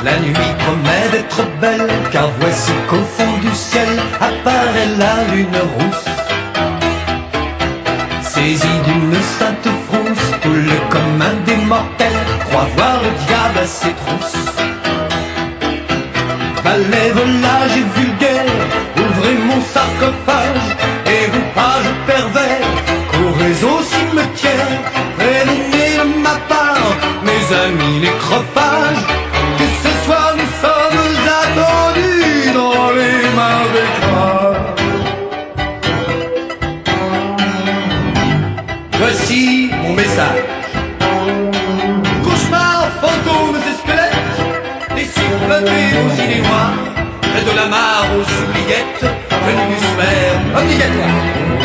La nuit promet d'être belle, car voici qu'au fond du ciel apparaît la lune rousse. Saisi d'une sainte frousse, tout le commun des mortels croit voir le diable à ses trousses. Valets, volages et vulgaires, ouvrez mon sarcophage, et vous pages pervers, courez au cimetière, prévenez de ma part, mes amis nécrophages, que ce soir nous sommes attendus dans les marécages. Voici mon message. Cauchemars, fantômes et squelettes, laissez flotter vos idées noires, près de la mare aux oubliettes, venue du sommaire obligatoire.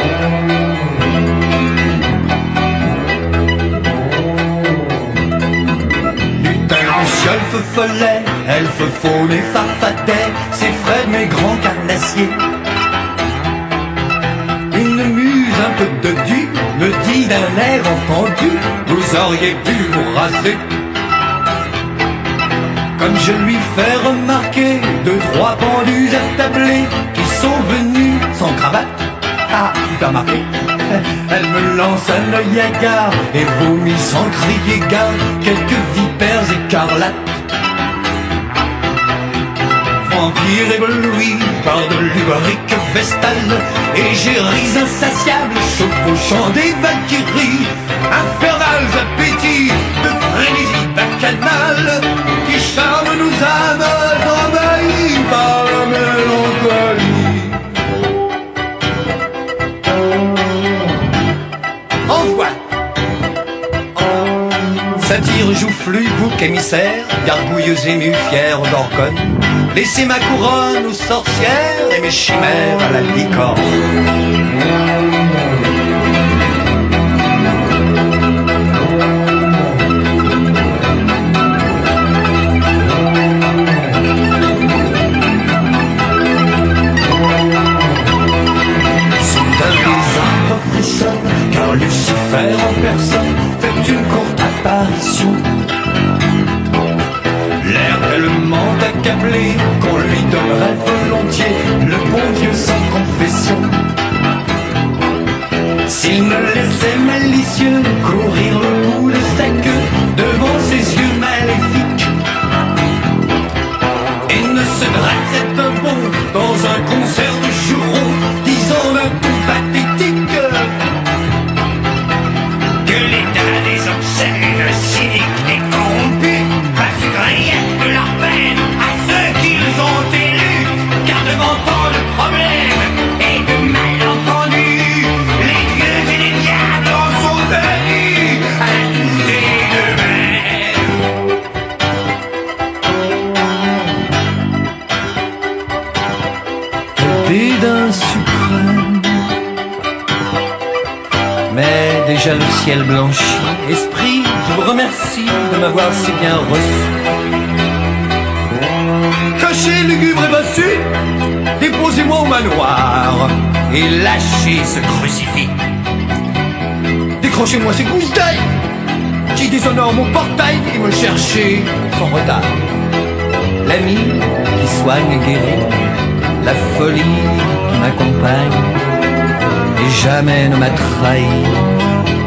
Lutin, luciole, feu follet, elfe, faune et farfadet, c'est Fred mes grands carnassiers. Une muse un peu dodue me dit d'un air entendu, vous auriez pu vous raser. Comme je lui fais remarquer deux, trois pendus attablés qui sont venus sans cravate. Ah, hyper marqué. Elle me lance un œil hagard et vomit sans crier gare quelques vipères écarlates. Vampire ébloui par de l'ubérique vestale, égéries insatiables chevauchant des valkyries, infernals appétits de frénésie bacchanale qui charment nos âmes envahies par la mélancolie. Envoie. Satyre, joufflu, bouc émissaire, gargouilleuse émue, fière d'Orcone, laissez ma couronne aux sorcières et mes chimères à la licorne. Soudain les arbres frissonnent, car Lucifer en personne fait une courte apparition. L'air tellement accablé qu'on lui donnerait volontiers le bon Dieu sans confession. S'il me laissait malicieux courir le bout de sa queue devant ses yeux maléfiques et ne se dressait de bond dans un concert de jurons disant d'un ton pathétique que l'état des obscènes, cyniques et corrompus fasse grief de leur peine à ceux qu'ils ont élus, car devant tant de problèmes et de malentendus, les dieux et les diables en sont venus à douter d'eux-mêmes. Dédain suprême. Mais déjà le ciel blanchit. Esprit, je vous remercie de m'avoir si bien reçu. Cachez lugubre et bossu, déposez-moi au manoir et lâchez ce crucifix. Décrochez-moi ces gousses d'ail qui déshonorent mon portail et me cherchez sans retard. L'ami qui soigne et guérit, la folie qui m'accompagne et jamais ne m'a trahi.